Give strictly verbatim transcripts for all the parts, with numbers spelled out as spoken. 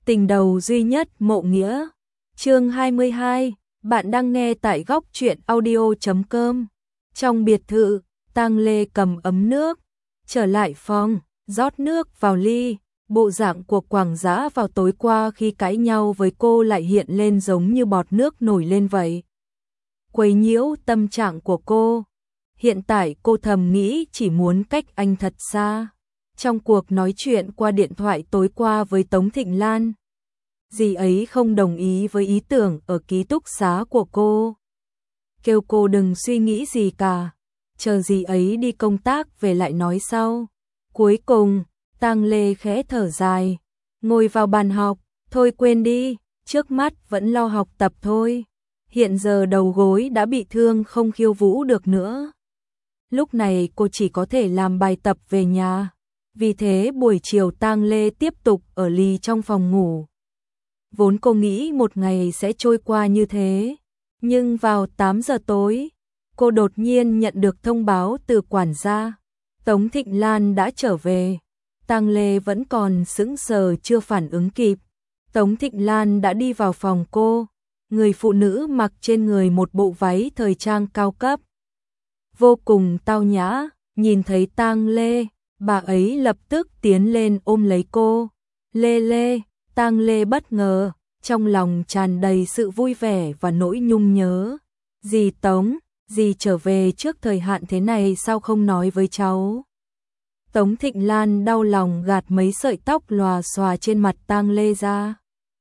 Tình đầu duy nhất Mộ Nghĩa. Chương hai mươi hai, bạn đang nghe tại góc truyện audio chấm com. Trong biệt thự, Tang Lê cầm ấm nước, trở lại phòng, rót nước vào ly. Bộ dạng của Quảng Dã vào tối qua khi cãi nhau với cô lại hiện lên giống như bọt nước nổi lên vậy. Quấy nhiễu tâm trạng của cô. Hiện tại cô thầm nghĩ chỉ muốn cách anh thật xa. Trong cuộc nói chuyện qua điện thoại tối qua với Tống Thịnh Lan, dì ấy không đồng ý với ý tưởng ở ký túc xá của cô. Kêu cô đừng suy nghĩ gì cả, chờ dì ấy đi công tác về lại nói sau. Cuối cùng, Tang Lê khẽ thở dài, ngồi vào bàn học, thôi quên đi, trước mắt vẫn lo học tập thôi. Hiện giờ đầu gối đã bị thương không khiêu vũ được nữa. Lúc này cô chỉ có thể làm bài tập về nhà. Vì thế buổi chiều Tang Lê tiếp tục ở lì trong phòng ngủ. Vốn cô nghĩ một ngày sẽ trôi qua như thế, nhưng vào tám giờ tối, cô đột nhiên nhận được thông báo từ quản gia. Tống Thịnh Lan đã trở về. Tang Lê vẫn còn sững sờ chưa phản ứng kịp. Tống Thịnh Lan đã đi vào phòng cô. Người phụ nữ mặc trên người một bộ váy thời trang cao cấp, vô cùng tao nhã. Nhìn thấy Tang Lê, bà ấy lập tức tiến lên ôm lấy cô. Lê Lê, Tang Lê bất ngờ, trong lòng tràn đầy sự vui vẻ và nỗi nhung nhớ. Dì Tống, dì trở về trước thời hạn thế này sao không nói với cháu? Tống Thịnh Lan đau lòng gạt mấy sợi tóc lòa xòa trên mặt Tang Lê ra.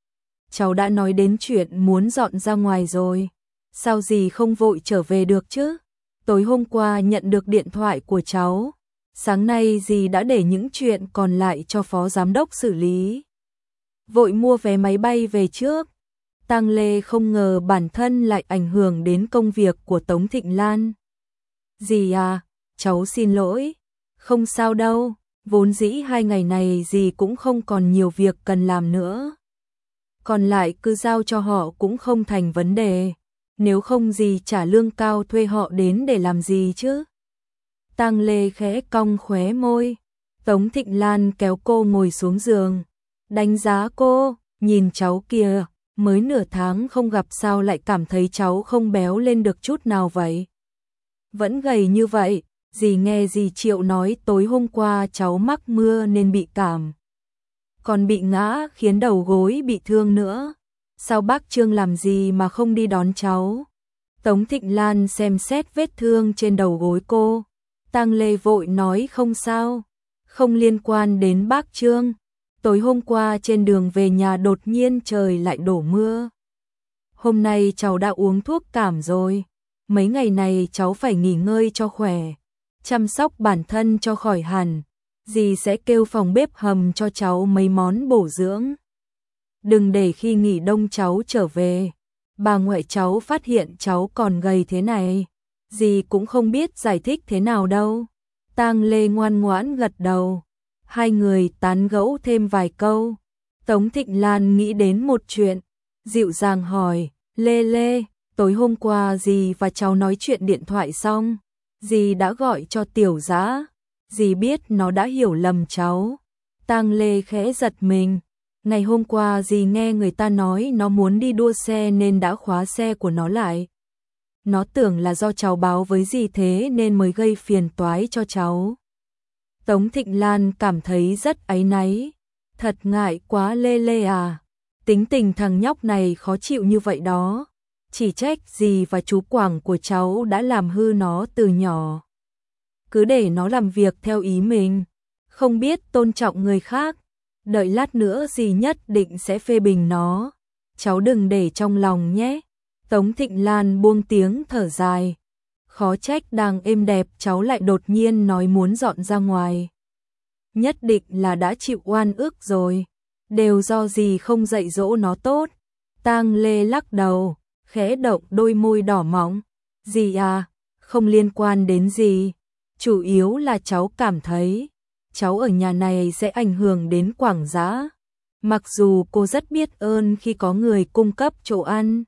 Cháu đã nói đến chuyện muốn dọn ra ngoài rồi, sao dì không vội trở về được chứ? Tối hôm qua nhận được điện thoại của cháu, sáng nay dì đã để những chuyện còn lại cho phó giám đốc xử lý. Vội mua vé máy bay về trước. Tang Lê không ngờ bản thân lại ảnh hưởng đến công việc của Tống Thịnh Lan. Dì à, cháu xin lỗi. Không sao đâu, vốn dĩ hai ngày này dì cũng không còn nhiều việc cần làm nữa. Còn lại cứ giao cho họ cũng không thành vấn đề. Nếu không dì trả lương cao thuê họ đến để làm gì chứ? Tang Lê khẽ cong khóe môi. Tống Thịnh Lan kéo cô ngồi xuống giường, đánh giá cô, nhìn cháu kìa, mới nửa tháng không gặp sao lại cảm thấy cháu không béo lên được chút nào vậy? Vẫn gầy như vậy, dì nghe dì Triệu nói tối hôm qua cháu mắc mưa nên bị cảm. Còn bị ngã khiến đầu gối bị thương nữa. Sao bác Trương làm gì mà không đi đón cháu? Tống Thịnh Lan xem xét vết thương trên đầu gối cô. Tang Lê vội nói không sao, không liên quan đến bác Trương. Tối hôm qua trên đường về nhà đột nhiên trời lại đổ mưa. Hôm nay cháu đã uống thuốc cảm rồi. Mấy ngày này cháu phải nghỉ ngơi cho khỏe, chăm sóc bản thân cho khỏi hẳn. Dì sẽ kêu phòng bếp hầm cho cháu mấy món bổ dưỡng. Đừng để khi nghỉ đông cháu trở về, bà ngoại cháu phát hiện cháu còn gầy thế này. Dì cũng không biết giải thích thế nào đâu. Tang Lê ngoan ngoãn gật đầu. Hai người tán gẫu thêm vài câu. Tống Thịnh Lan nghĩ đến một chuyện, dịu dàng hỏi, Lê Lê, tối hôm qua dì và cháu nói chuyện điện thoại xong, dì đã gọi cho Tiểu Dã. Dì biết nó đã hiểu lầm cháu. Tang Lê khẽ giật mình. Ngày hôm qua dì nghe người ta nói nó muốn đi đua xe nên đã khóa xe của nó lại. Nó tưởng là do cháu báo với dì thế nên mới gây phiền toái cho cháu. Tống Thịnh Lan cảm thấy rất áy náy. Thật ngại quá Lê Lê à. Tính tình thằng nhóc này khó chịu như vậy đó. Chỉ trách dì và chú Quảng của cháu đã làm hư nó từ nhỏ. Cứ để nó làm việc theo ý mình, không biết tôn trọng người khác. Đợi lát nữa dì nhất định sẽ phê bình nó. Cháu đừng để trong lòng nhé. Tống Thịnh Lan buông tiếng thở dài. Khó trách đang êm đẹp cháu lại đột nhiên nói muốn dọn ra ngoài. Nhất định là đã chịu oan ức rồi. Đều do dì không dạy dỗ nó tốt. Tang Lê lắc đầu, khẽ động đôi môi đỏ mọng. Dì à, không liên quan đến dì. Chủ yếu là cháu cảm thấy cháu ở nhà này sẽ ảnh hưởng đến Quảng Dã. Mặc dù cô rất biết ơn khi có người cung cấp chỗ ăn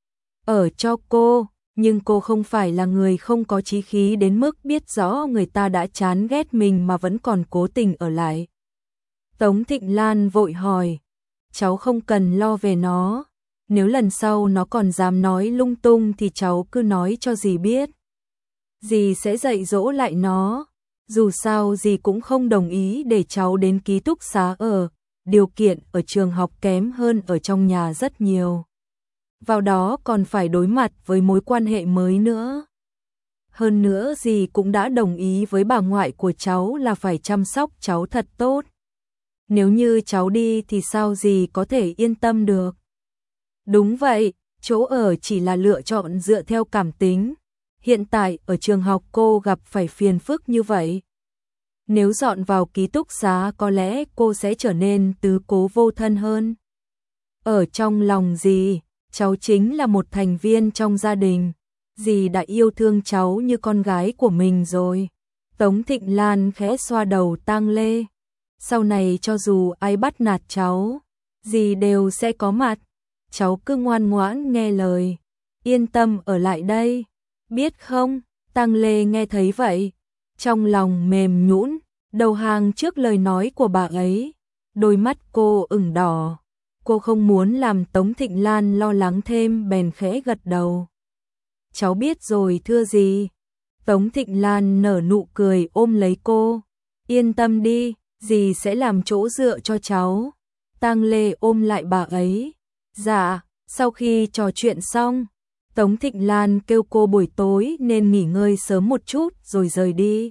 ở cho cô, nhưng cô không phải là người không có chí khí đến mức biết rõ người ta đã chán ghét mình mà vẫn còn cố tình ở lại. Tống Thịnh Lan vội hỏi, cháu không cần lo về nó. Nếu lần sau nó còn dám nói lung tung thì cháu cứ nói cho dì biết. Dì sẽ dạy dỗ lại nó. Dù sao dì cũng không đồng ý để cháu đến ký túc xá ở. Điều kiện ở trường học kém hơn ở trong nhà rất nhiều. Vào đó còn phải đối mặt với mối quan hệ mới nữa. Hơn nữa dì cũng đã đồng ý với bà ngoại của cháu là phải chăm sóc cháu thật tốt. Nếu như cháu đi thì sao dì có thể yên tâm được? Đúng vậy, chỗ ở chỉ là lựa chọn dựa theo cảm tính. Hiện tại ở trường học cô gặp phải phiền phức như vậy. Nếu dọn vào ký túc xá có lẽ cô sẽ trở nên tứ cố vô thân hơn. Ở trong lòng dì, cháu chính là một thành viên trong gia đình. Dì đã yêu thương cháu như con gái của mình rồi. Tống Thịnh Lan khẽ xoa đầu Tang Lê. Sau này cho dù ai bắt nạt cháu, dì đều sẽ có mặt. Cháu cứ ngoan ngoãn nghe lời. Yên tâm ở lại đây. Biết không? Tang Lê nghe thấy vậy. Trong lòng mềm nhũn, đầu hàng trước lời nói của bà ấy. Đôi mắt cô ửng đỏ. Cô không muốn làm Tống Thịnh Lan lo lắng thêm bèn khẽ gật đầu. Cháu biết rồi thưa dì. Tống Thịnh Lan nở nụ cười ôm lấy cô. Yên tâm đi, dì sẽ làm chỗ dựa cho cháu. Tang Lê ôm lại bà ấy. Dạ, sau khi trò chuyện xong, Tống Thịnh Lan kêu cô buổi tối nên nghỉ ngơi sớm một chút rồi rời đi.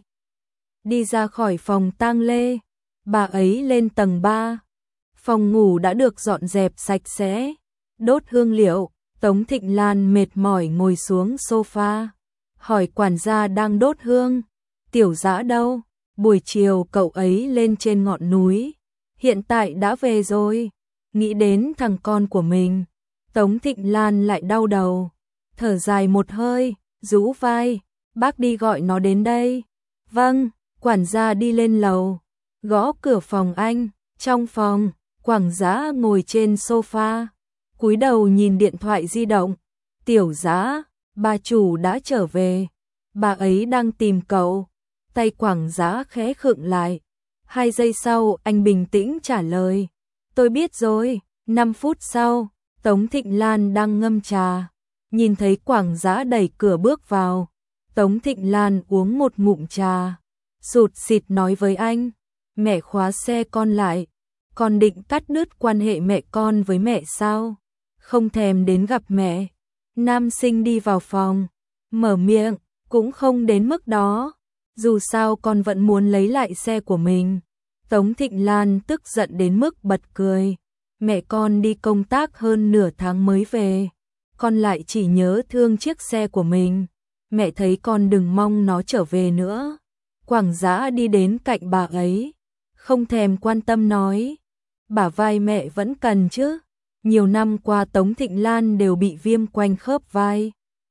Đi ra khỏi phòng Tang Lê, bà ấy lên tầng ba. Phòng ngủ đã được dọn dẹp sạch sẽ, đốt hương liệu. Tống Thịnh Lan mệt mỏi ngồi xuống sofa, hỏi quản gia đang đốt hương. Tiểu Dã đâu? Buổi chiều cậu ấy lên trên ngọn núi, hiện tại đã về rồi. Nghĩ đến thằng con của mình, Tống Thịnh Lan lại đau đầu, thở dài một hơi, rũ vai, bác đi gọi nó đến đây. Vâng, quản gia đi lên lầu, gõ cửa phòng anh. Trong phòng, Quảng Dã ngồi trên sofa, cúi đầu nhìn điện thoại di động. Tiểu Dã, bà chủ đã trở về, bà ấy đang tìm cậu. Tay Quảng Dã khẽ khựng lại. Hai giây sau anh bình tĩnh trả lời. Tôi biết rồi. Năm phút sau, Tống Thịnh Lan đang ngâm trà. Nhìn thấy Quảng Dã đẩy cửa bước vào. Tống Thịnh Lan uống một ngụm trà. Sụt sịt nói với anh. Mẹ khóa xe con lại. Con định cắt đứt quan hệ mẹ con với mẹ sao? Không thèm đến gặp mẹ. Nam sinh đi vào phòng. Mở miệng, cũng không đến mức đó. Dù sao con vẫn muốn lấy lại xe của mình. Tống Thịnh Lan tức giận đến mức bật cười. Mẹ con đi công tác hơn nửa tháng mới về. Con lại chỉ nhớ thương chiếc xe của mình. Mẹ thấy con đừng mong nó trở về nữa. Quảng Dã đi đến cạnh bà ấy. Không thèm quan tâm nói. Bả vai mẹ vẫn cần chứ. Nhiều năm qua Tống Thịnh Lan đều bị viêm quanh khớp vai.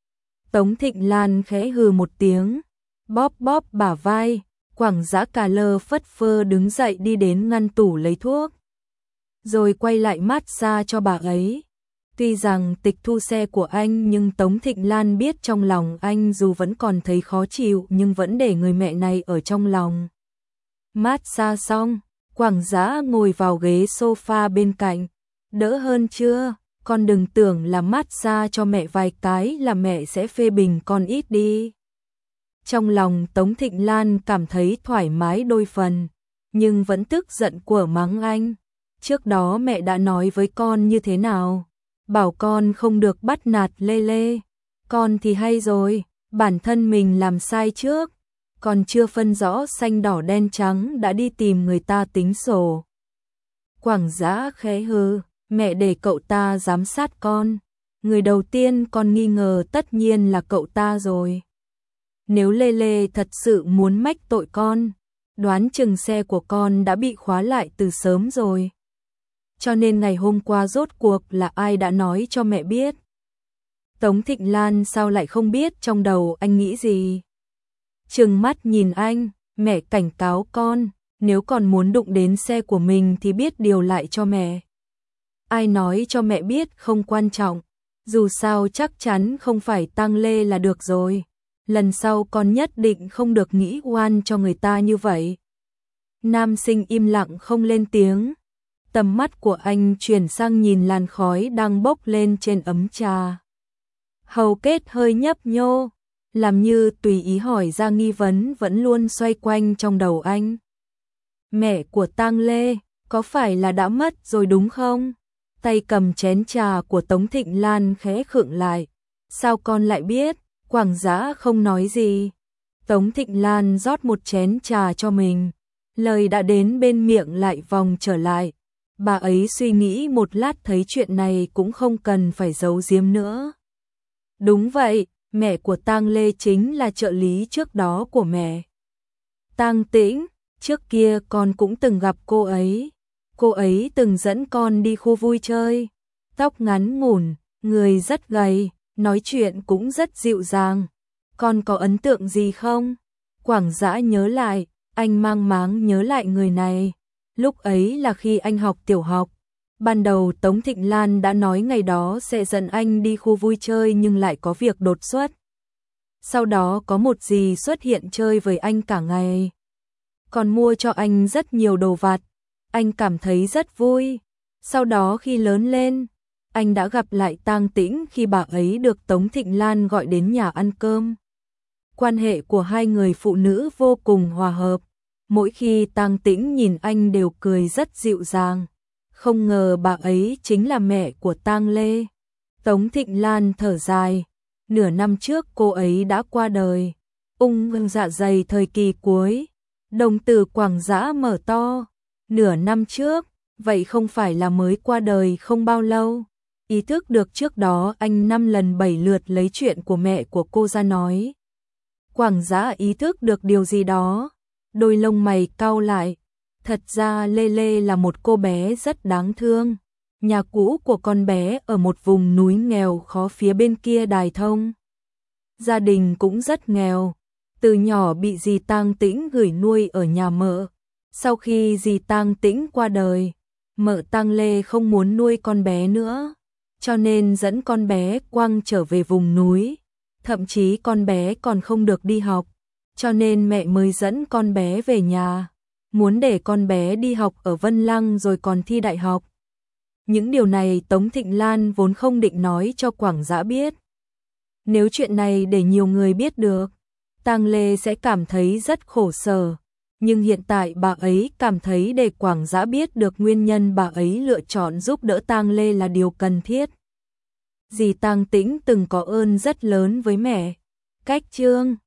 Tống Thịnh Lan khẽ hừ một tiếng. Bóp bóp bả vai. Quảng Dã cà lơ phất phơ đứng dậy đi đến ngăn tủ lấy thuốc. Rồi quay lại massage cho bà ấy. Tuy rằng tịch thu xe của anh nhưng Tống Thịnh Lan biết trong lòng anh dù vẫn còn thấy khó chịu nhưng vẫn để người mẹ này ở trong lòng. Massage xong, Quảng Dã ngồi vào ghế sofa bên cạnh. Đỡ hơn chưa? Con đừng tưởng là massage cho mẹ vài cái là mẹ sẽ phê bình con ít đi. Trong lòng Tống Thịnh Lan cảm thấy thoải mái đôi phần, nhưng vẫn tức giận của mắng anh. Trước đó mẹ đã nói với con như thế nào? Bảo con không được bắt nạt Lê Lê. Con thì hay rồi, bản thân mình làm sai trước. Còn chưa phân rõ xanh đỏ đen trắng đã đi tìm người ta tính sổ. Quảng Dã khẽ hừ, mẹ để cậu ta giám sát con. Người đầu tiên con nghi ngờ tất nhiên là cậu ta rồi. Nếu Lê Lê thật sự muốn mách tội con, đoán chừng xe của con đã bị khóa lại từ sớm rồi. Cho nên ngày hôm qua rốt cuộc là ai đã nói cho mẹ biết? Tống Thịnh Lan sao lại không biết trong đầu anh nghĩ gì? Trừng mắt nhìn anh, mẹ cảnh cáo con, nếu còn muốn đụng đến xe của mình thì biết điều lại cho mẹ. Ai nói cho mẹ biết không quan trọng, dù sao chắc chắn không phải Tang Lê là được rồi. Lần sau con nhất định không được nghĩ oan cho người ta như vậy. Nam sinh im lặng không lên tiếng. Tầm mắt của anh chuyển sang nhìn làn khói đang bốc lên trên ấm trà. Hầu kết hơi nhấp nhô, làm như tùy ý hỏi ra nghi vấn vẫn luôn xoay quanh trong đầu anh. Mẹ của Tang Lê, có phải là đã mất rồi đúng không? Tay cầm chén trà của Tống Thịnh Lan khẽ khựng lại. Sao con lại biết? Quảng Dã không nói gì. Tống Thịnh Lan rót một chén trà cho mình. Lời đã đến bên miệng lại vòng trở lại. Bà ấy suy nghĩ một lát thấy chuyện này cũng không cần phải giấu giếm nữa. Đúng vậy, mẹ của Tang Lê chính là trợ lý trước đó của mẹ. Tang Tĩnh, trước kia con cũng từng gặp cô ấy. Cô ấy từng dẫn con đi khu vui chơi. Tóc ngắn ngủn, người rất gầy, nói chuyện cũng rất dịu dàng. Con có ấn tượng gì không? Quảng Dã nhớ lại, anh mang máng nhớ lại người này. Lúc ấy là khi anh học tiểu học. Ban đầu Tống Thịnh Lan đã nói ngày đó sẽ dẫn anh đi khu vui chơi nhưng lại có việc đột xuất. Sau đó có một dì xuất hiện chơi với anh cả ngày. Còn mua cho anh rất nhiều đồ vặt. Anh cảm thấy rất vui. Sau đó khi lớn lên, anh đã gặp lại Tang Tĩnh khi bà ấy được Tống Thịnh Lan gọi đến nhà ăn cơm. Quan hệ của hai người phụ nữ vô cùng hòa hợp. Mỗi khi Tang Tĩnh nhìn anh đều cười rất dịu dàng. Không ngờ bà ấy chính là mẹ của Tang Lê. Tống Thịnh Lan thở dài. Nửa năm trước cô ấy đã qua đời. Ung dạ dày thời kỳ cuối. Đồng tử Quảng Dã mở to. Nửa năm trước, vậy không phải là mới qua đời không bao lâu. Ý thức được trước đó anh năm lần bảy lượt lấy chuyện của mẹ của cô ra nói. Quảng Dã ý thức được điều gì đó. Đôi lông mày cau lại. Thật ra Lê Lê là một cô bé rất đáng thương. Nhà cũ của con bé ở một vùng núi nghèo khó phía bên kia đài thông. Gia đình cũng rất nghèo. Từ nhỏ bị dì Tang Tĩnh gửi nuôi ở nhà mợ. Sau khi dì Tang Tĩnh qua đời, mợ Tang Lê không muốn nuôi con bé nữa. Cho nên dẫn con bé quăng trở về vùng núi. Thậm chí con bé còn không được đi học. Cho nên mẹ mới dẫn con bé về nhà. Muốn để con bé đi học ở Vân Lăng rồi còn thi đại học. Những điều này Tống Thịnh Lan vốn không định nói cho Quảng Dã biết. Nếu chuyện này để nhiều người biết được, Tang Lê sẽ cảm thấy rất khổ sở. Nhưng hiện tại bà ấy cảm thấy để Quảng Dã biết được nguyên nhân bà ấy lựa chọn giúp đỡ Tang Lê là điều cần thiết. Dì Tang Tĩnh từng có ơn rất lớn với mẹ. Cách chương